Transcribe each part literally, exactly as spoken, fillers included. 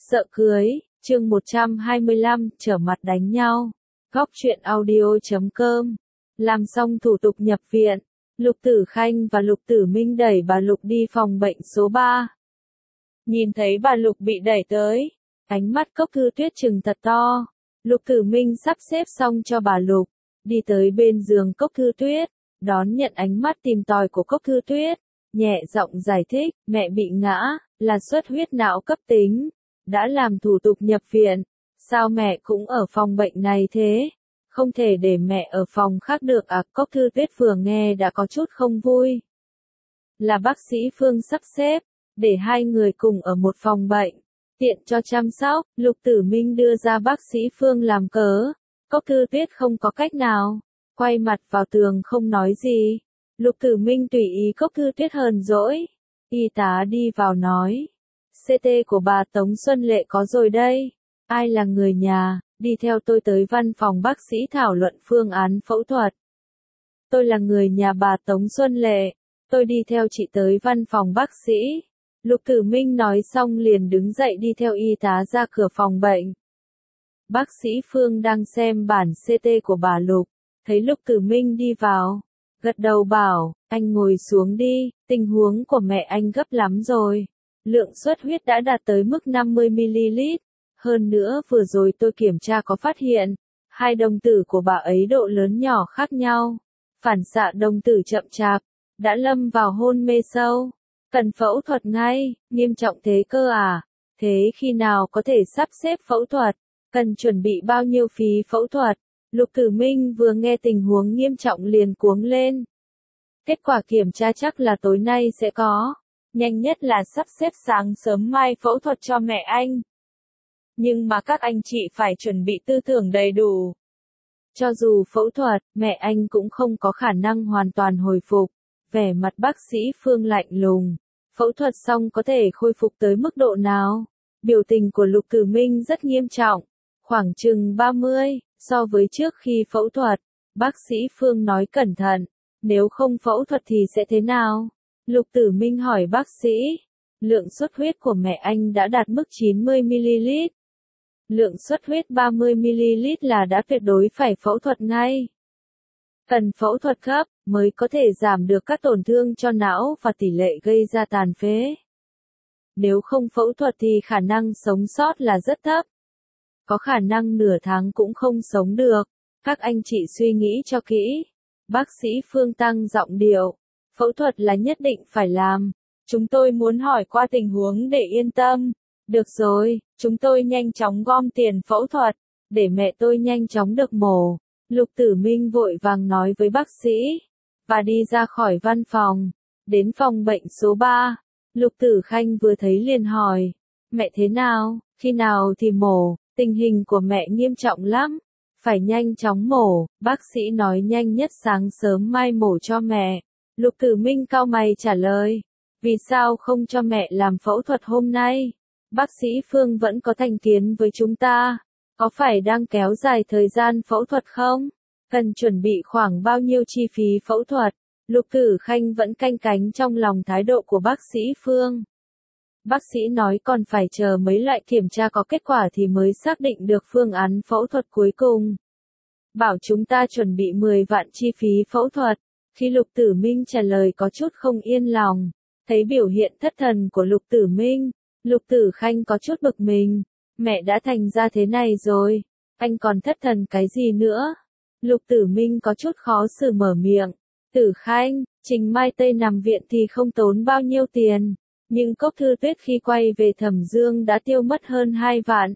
Sợ cưới, chương một trăm hai mươi lăm, trở mặt đánh nhau. Góc truyện audio chấm com. Làm xong thủ tục nhập viện, Lục Tử Khanh và Lục Tử Minh đẩy bà Lục đi phòng bệnh số ba. Nhìn thấy bà Lục bị đẩy tới, ánh mắt Cốc Thư Tuyết trừng thật to. Lục Tử Minh sắp xếp xong cho bà Lục, đi tới bên giường Cốc Thư Tuyết, đón nhận ánh mắt tìm tòi của Cốc Thư Tuyết, nhẹ giọng giải thích, mẹ bị ngã, là xuất huyết não cấp tính, đã làm thủ tục nhập viện, sao mẹ cũng ở phòng bệnh này thế? Không thể để mẹ ở phòng khác được à? Cốc Thư Tuyết vừa nghe đã có chút không vui. Là bác sĩ Phương sắp xếp, để hai người cùng ở một phòng bệnh, tiện cho chăm sóc. Lục Tử Minh đưa ra bác sĩ Phương làm cớ, Cốc Thư Tuyết không có cách nào, quay mặt vào tường không nói gì. Lục Tử Minh tùy ý Cốc Thư Tuyết hờn dỗi. Y tá đi vào nói, xê tê của bà Tống Xuân Lệ có rồi đây. Ai là người nhà, đi theo tôi tới văn phòng bác sĩ thảo luận phương án phẫu thuật. Tôi là người nhà bà Tống Xuân Lệ, tôi đi theo chị tới văn phòng bác sĩ. Lục Tử Minh nói xong liền đứng dậy đi theo y tá ra cửa phòng bệnh. Bác sĩ Phương đang xem bản xê tê của bà Lục, thấy Lục Tử Minh đi vào, gật đầu bảo, anh ngồi xuống đi, tình huống của mẹ anh gấp lắm rồi. Lượng xuất huyết đã đạt tới mức năm mươi mi-li-lít. Hơn nữa vừa rồi tôi kiểm tra có phát hiện, hai đồng tử của bà ấy độ lớn nhỏ khác nhau. Phản xạ đồng tử chậm chạp, đã lâm vào hôn mê sâu. Cần phẫu thuật ngay, nghiêm trọng thế cơ à? Thế khi nào có thể sắp xếp phẫu thuật? Cần chuẩn bị bao nhiêu phí phẫu thuật? Lục Tử Minh vừa nghe tình huống nghiêm trọng liền cuống lên. Kết quả kiểm tra chắc là tối nay sẽ có. Nhanh nhất là sắp xếp sáng sớm mai phẫu thuật cho mẹ anh. Nhưng mà các anh chị phải chuẩn bị tư tưởng đầy đủ. Cho dù phẫu thuật, mẹ anh cũng không có khả năng hoàn toàn hồi phục. Vẻ mặt bác sĩ Phương lạnh lùng. Phẫu thuật xong có thể khôi phục tới mức độ nào? Biểu tình của Lục Tử Minh rất nghiêm trọng. Khoảng chừng ba mươi, so với trước khi phẫu thuật. Bác sĩ Phương nói cẩn thận. Nếu không phẫu thuật thì sẽ thế nào? Lục Tử Minh hỏi bác sĩ. Lượng xuất huyết của mẹ anh đã đạt mức chín mươi mi-li-lít. Lượng xuất huyết ba mươi mi-li-lít là đã tuyệt đối phải phẫu thuật ngay. Cần phẫu thuật gấp, mới có thể giảm được các tổn thương cho não và tỷ lệ gây ra tàn phế. Nếu không phẫu thuật thì khả năng sống sót là rất thấp. Có khả năng nửa tháng cũng không sống được. Các anh chị suy nghĩ cho kỹ. Bác sĩ Phương tăng giọng điệu. Phẫu thuật là nhất định phải làm. Chúng tôi muốn hỏi qua tình huống để yên tâm. Được rồi, chúng tôi nhanh chóng gom tiền phẫu thuật, để mẹ tôi nhanh chóng được mổ. Lục Tử Minh vội vàng nói với bác sĩ, và đi ra khỏi văn phòng, đến phòng bệnh số ba. Lục Tử Khanh vừa thấy liền hỏi, mẹ thế nào, khi nào thì mổ, tình hình của mẹ nghiêm trọng lắm, phải nhanh chóng mổ. Bác sĩ nói nhanh nhất sáng sớm mai mổ cho mẹ. Lục Tử Minh cau mày trả lời, vì sao không cho mẹ làm phẫu thuật hôm nay? Bác sĩ Phương vẫn có thành kiến với chúng ta, có phải đang kéo dài thời gian phẫu thuật không? Cần chuẩn bị khoảng bao nhiêu chi phí phẫu thuật? Lục Tử Khanh vẫn canh cánh trong lòng thái độ của bác sĩ Phương. Bác sĩ nói còn phải chờ mấy loại kiểm tra có kết quả thì mới xác định được phương án phẫu thuật cuối cùng. Bảo chúng ta chuẩn bị mười vạn chi phí phẫu thuật. Khi Lục Tử Minh trả lời có chút không yên lòng, thấy biểu hiện thất thần của Lục Tử Minh, Lục Tử Khanh có chút bực mình. Mẹ đã thành ra thế này rồi, anh còn thất thần cái gì nữa? Lục Tử Minh có chút khó xử mở miệng. Tử Khanh, Trình Mai Tây nằm viện thì không tốn bao nhiêu tiền, nhưng Cốc Thư Tuyết khi quay về Thẩm Dương đã tiêu mất hơn hai vạn.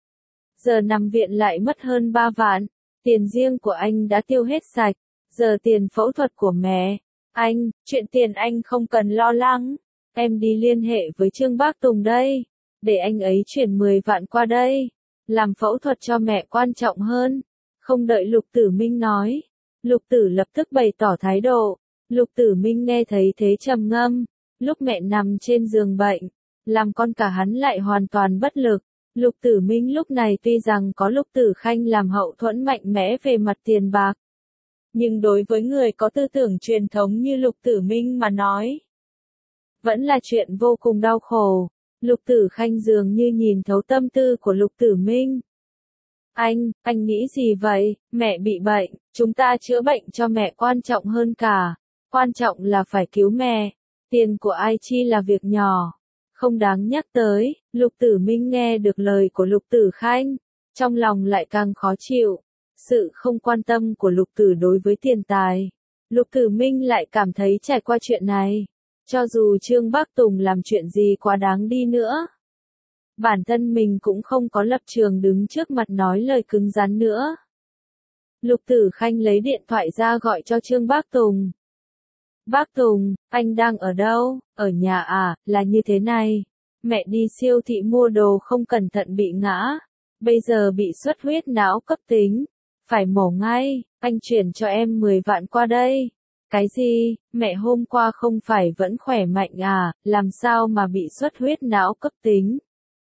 Giờ nằm viện lại mất hơn ba vạn, tiền riêng của anh đã tiêu hết sạch, giờ tiền phẫu thuật của mẹ. Anh, chuyện tiền anh không cần lo lắng. Em đi liên hệ với Trương Bác Tùng đây, để anh ấy chuyển mười vạn qua đây. Làm phẫu thuật cho mẹ quan trọng hơn. Không đợi Lục Tử Minh nói, Lục Tử lập tức bày tỏ thái độ. Lục Tử Minh nghe thấy thế trầm ngâm. Lúc mẹ nằm trên giường bệnh, làm con cả hắn lại hoàn toàn bất lực. Lục Tử Minh lúc này tuy rằng có Lục Tử Khanh làm hậu thuẫn mạnh mẽ về mặt tiền bạc, nhưng đối với người có tư tưởng truyền thống như Lục Tử Minh mà nói, vẫn là chuyện vô cùng đau khổ. Lục Tử Khanh dường như nhìn thấu tâm tư của Lục Tử Minh. Anh, anh nghĩ gì vậy? Mẹ bị bệnh, chúng ta chữa bệnh cho mẹ quan trọng hơn cả. Quan trọng là phải cứu mẹ. Tiền của ai chi là việc nhỏ, không đáng nhắc tới. Lục Tử Minh nghe được lời của Lục Tử Khanh, trong lòng lại càng khó chịu. Sự không quan tâm của Lục Tử đối với tiền tài. Lục Tử Minh lại cảm thấy trải qua chuyện này, cho dù Trương Bác Tùng làm chuyện gì quá đáng đi nữa, bản thân mình cũng không có lập trường đứng trước mặt nói lời cứng rắn nữa. Lục Tử Khanh lấy điện thoại ra gọi cho Trương Bác Tùng. Bác Tùng, anh đang ở đâu? Ở nhà à? Là như thế này. Mẹ đi siêu thị mua đồ không cẩn thận bị ngã. Bây giờ bị xuất huyết não cấp tính. Phải mổ ngay. Anh chuyển cho em mười vạn qua đây. Cái gì? Mẹ hôm qua không phải vẫn khỏe mạnh à? Làm sao mà bị xuất huyết não cấp tính?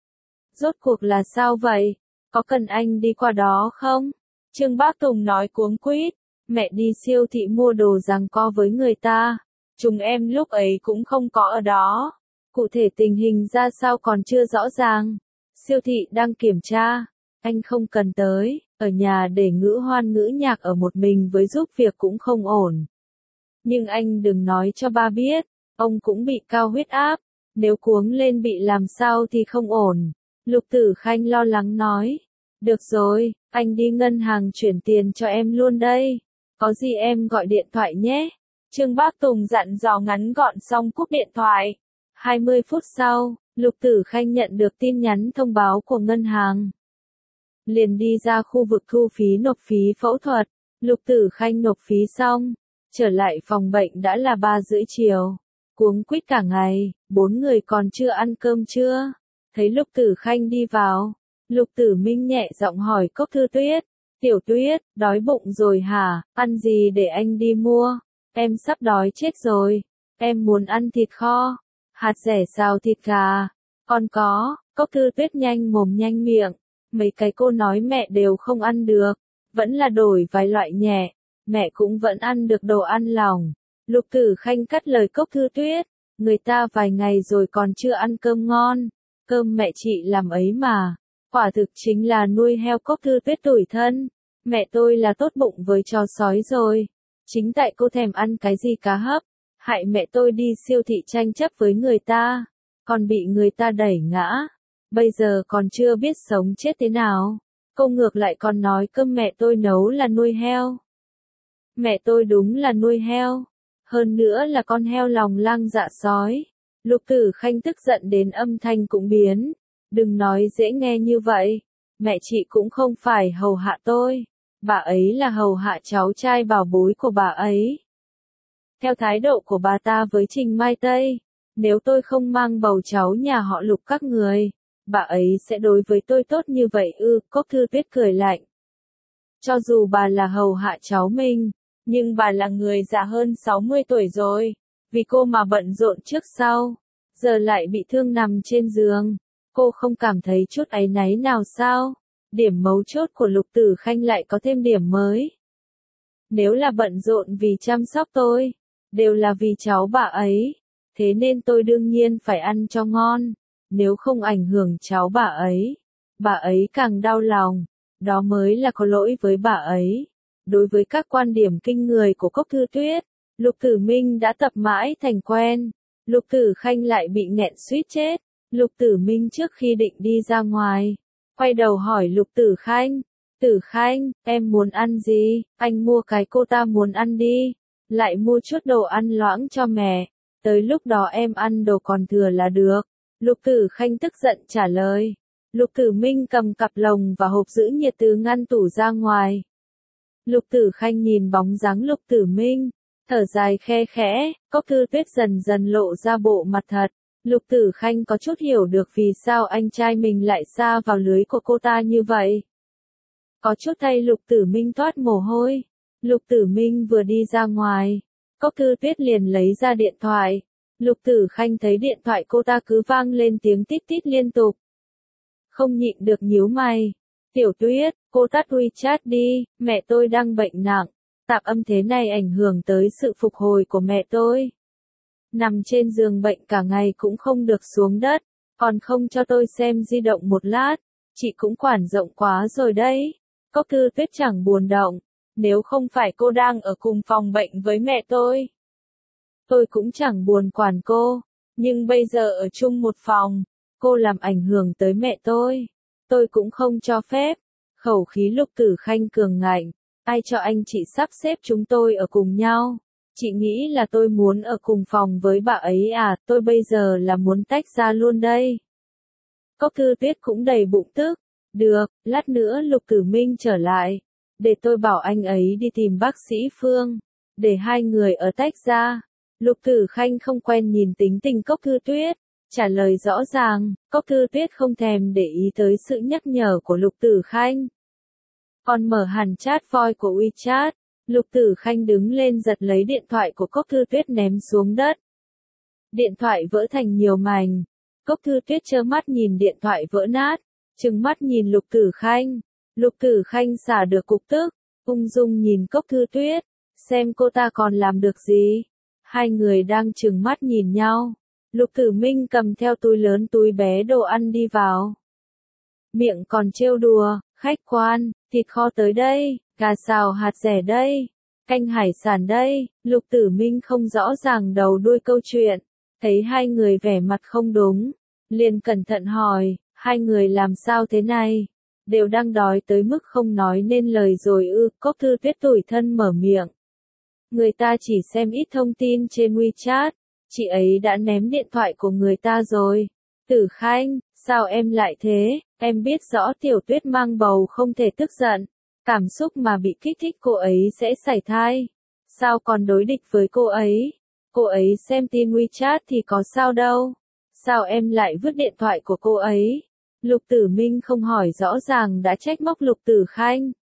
Rốt cuộc là sao vậy? Có cần anh đi qua đó không? Trương Bác Tùng nói cuống quýt. Mẹ đi siêu thị mua đồ giằng co với người ta. Chúng em lúc ấy cũng không có ở đó. Cụ thể tình hình ra sao còn chưa rõ ràng. Siêu thị đang kiểm tra. Anh không cần tới. Ở nhà để ngữ hoan ngữ nhạc ở một mình với giúp việc cũng không ổn. Nhưng anh đừng nói cho ba biết. Ông cũng bị cao huyết áp. Nếu cuống lên bị làm sao thì không ổn. Lục Tử Khanh lo lắng nói. Được rồi, anh đi ngân hàng chuyển tiền cho em luôn đây. Có gì em gọi điện thoại nhé. Trương Bác Tùng dặn dò ngắn gọn xong cúp điện thoại. hai mươi phút sau, Lục Tử Khanh nhận được tin nhắn thông báo của ngân hàng. Liền đi ra khu vực thu phí nộp phí phẫu thuật. Lục Tử Khanh nộp phí xong, trở lại phòng bệnh đã là ba rưỡi chiều. Cuống quýt cả ngày, bốn người còn chưa ăn cơm trưa. Thấy Lục Tử Khanh đi vào, Lục Tử Minh nhẹ giọng hỏi Cốc Thư Tuyết. Tiểu Tuyết, đói bụng rồi hả? Ăn gì để anh đi mua? Em sắp đói chết rồi. Em muốn ăn thịt kho, hạt dẻ xào thịt gà. Còn có, Cốc Thư Tuyết nhanh mồm nhanh miệng. Mấy cái cô nói mẹ đều không ăn được. Vẫn là đổi vài loại nhẹ. Mẹ cũng vẫn ăn được đồ ăn lỏng. Lục Tử Khanh cắt lời Cốc Thư Tuyết. Người ta vài ngày rồi còn chưa ăn cơm ngon. Cơm mẹ chị làm ấy mà. Quả thực chính là nuôi heo. Cốc Thư Tuyết tủi thân. Mẹ tôi là tốt bụng với chó sói rồi. Chính tại cô thèm ăn cái gì cá hấp. Hại mẹ tôi đi siêu thị tranh chấp với người ta. Còn bị người ta đẩy ngã. Bây giờ còn chưa biết sống chết thế nào. Cô ngược lại còn nói cơm mẹ tôi nấu là nuôi heo. Mẹ tôi đúng là nuôi heo. Hơn nữa là con heo lòng lang dạ sói. Lục Tử Khanh tức giận đến âm thanh cũng biến. Đừng nói dễ nghe như vậy. Mẹ chị cũng không phải hầu hạ tôi. Bà ấy là hầu hạ cháu trai bảo bối của bà ấy. Theo thái độ của bà ta với Trình Mai Tây, nếu tôi không mang bầu cháu nhà họ Lục các người, bà ấy sẽ đối với tôi tốt như vậy ư? Cốc Thư Tuyết cười lạnh. Cho dù bà là hầu hạ cháu mình, nhưng bà là người già hơn sáu mươi tuổi rồi. Vì cô mà bận rộn trước sau, giờ lại bị thương nằm trên giường. Cô không cảm thấy chút áy náy nào sao? Điểm mấu chốt của Lục Tử Khanh lại có thêm điểm mới. Nếu là bận rộn vì chăm sóc tôi, đều là vì cháu bà ấy. Thế nên tôi đương nhiên phải ăn cho ngon. Nếu không ảnh hưởng cháu bà ấy, bà ấy càng đau lòng. Đó mới là có lỗi với bà ấy. Đối với các quan điểm kinh người của Cốc Thư Tuyết, Lục Tử Minh đã tập mãi thành quen. Lục Tử Khanh lại bị nghẹn suýt chết. Lục Tử Minh trước khi định đi ra ngoài, quay đầu hỏi Lục Tử Khanh. Tử Khanh, em muốn ăn gì? Anh mua cái cô ta muốn ăn đi. Lại mua chút đồ ăn loãng cho mẹ. Tới lúc đó em ăn đồ còn thừa là được. Lục Tử Khanh tức giận trả lời. Lục Tử Minh cầm cặp lồng và hộp giữ nhiệt từ ngăn tủ ra ngoài. Lục Tử Khanh nhìn bóng dáng Lục Tử Minh, thở dài khe khẽ. Cốc Thư Tuyết dần dần lộ ra bộ mặt thật. Lục Tử Khanh có chút hiểu được vì sao anh trai mình lại sa vào lưới của cô ta như vậy. Có chút thay Lục Tử Minh toát mồ hôi. Lục Tử Minh vừa đi ra ngoài, Cốc Thư Tuyết liền lấy ra điện thoại. Lục Tử Khanh thấy điện thoại cô ta cứ vang lên tiếng tít tít liên tục. Không nhịn được nhíu mày. Tiểu Tuyết, cô tắt WeChat đi, mẹ tôi đang bệnh nặng. Tạp âm thế này ảnh hưởng tới sự phục hồi của mẹ tôi. Nằm trên giường bệnh cả ngày cũng không được xuống đất. Còn không cho tôi xem di động một lát, chị cũng quản rộng quá rồi đấy. Cốc Thư Tuyết chẳng buồn động, nếu không phải cô đang ở cùng phòng bệnh với mẹ tôi. Tôi cũng chẳng buồn quản cô, nhưng bây giờ ở chung một phòng, cô làm ảnh hưởng tới mẹ tôi. Tôi cũng không cho phép. Khẩu khí Lục Tử Khanh cường ngạnh, ai cho anh chị sắp xếp chúng tôi ở cùng nhau? Chị nghĩ là tôi muốn ở cùng phòng với bà ấy à, tôi bây giờ là muốn tách ra luôn đây. Cốc Thư Tuyết cũng đầy bụng tức. Được, lát nữa Lục Tử Minh trở lại. Để tôi bảo anh ấy đi tìm bác sĩ Phương. Để hai người ở tách ra. Lục Tử Khanh không quen nhìn tính tình Cốc Thư Tuyết. Trả lời rõ ràng, Cốc Thư Tuyết không thèm để ý tới sự nhắc nhở của Lục Tử Khanh. Còn mở hẳn chat voice của WeChat. Lục Tử Khanh đứng lên giật lấy điện thoại của Cốc Thư Tuyết ném xuống đất. Điện thoại vỡ thành nhiều mảnh. Cốc Thư Tuyết trơ mắt nhìn điện thoại vỡ nát, trừng mắt nhìn Lục Tử Khanh. Lục Tử Khanh xả được cục tức, ung dung nhìn Cốc Thư Tuyết, xem cô ta còn làm được gì. Hai người đang trừng mắt nhìn nhau. Lục Tử Minh cầm theo túi lớn túi bé đồ ăn đi vào. Miệng còn trêu đùa, khách quan, thịt kho tới đây, gà xào hạt dẻ đây, canh hải sản đây. Lục Tử Minh không rõ ràng đầu đuôi câu chuyện, thấy hai người vẻ mặt không đúng, liền cẩn thận hỏi, hai người làm sao thế này? Đều đang đói tới mức không nói nên lời rồi ư? Cốc Thư Tuyết tủi thân mở miệng. Người ta chỉ xem ít thông tin trên WeChat, chị ấy đã ném điện thoại của người ta rồi. Tử Khanh, sao em lại thế? Em biết rõ Tiểu Tuyết mang bầu không thể tức giận, cảm xúc mà bị kích thích cô ấy sẽ sảy thai. Sao còn đối địch với cô ấy? Cô ấy xem tin WeChat thì có sao đâu. Sao em lại vứt điện thoại của cô ấy? Lục Tử Minh không hỏi rõ ràng đã trách móc Lục Tử Khanh.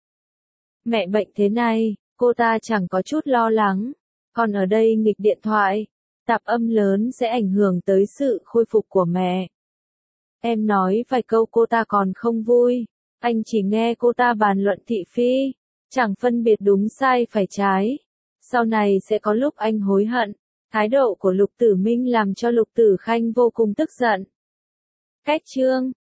Mẹ bệnh thế này, cô ta chẳng có chút lo lắng. Còn ở đây nghịch điện thoại, tạp âm lớn sẽ ảnh hưởng tới sự khôi phục của mẹ. Em nói vài câu cô ta còn không vui. Anh chỉ nghe cô ta bàn luận thị phi, chẳng phân biệt đúng sai phải trái. Sau này sẽ có lúc anh hối hận. Thái độ của Lục Tử Minh làm cho Lục Tử Khanh vô cùng tức giận. Cách chương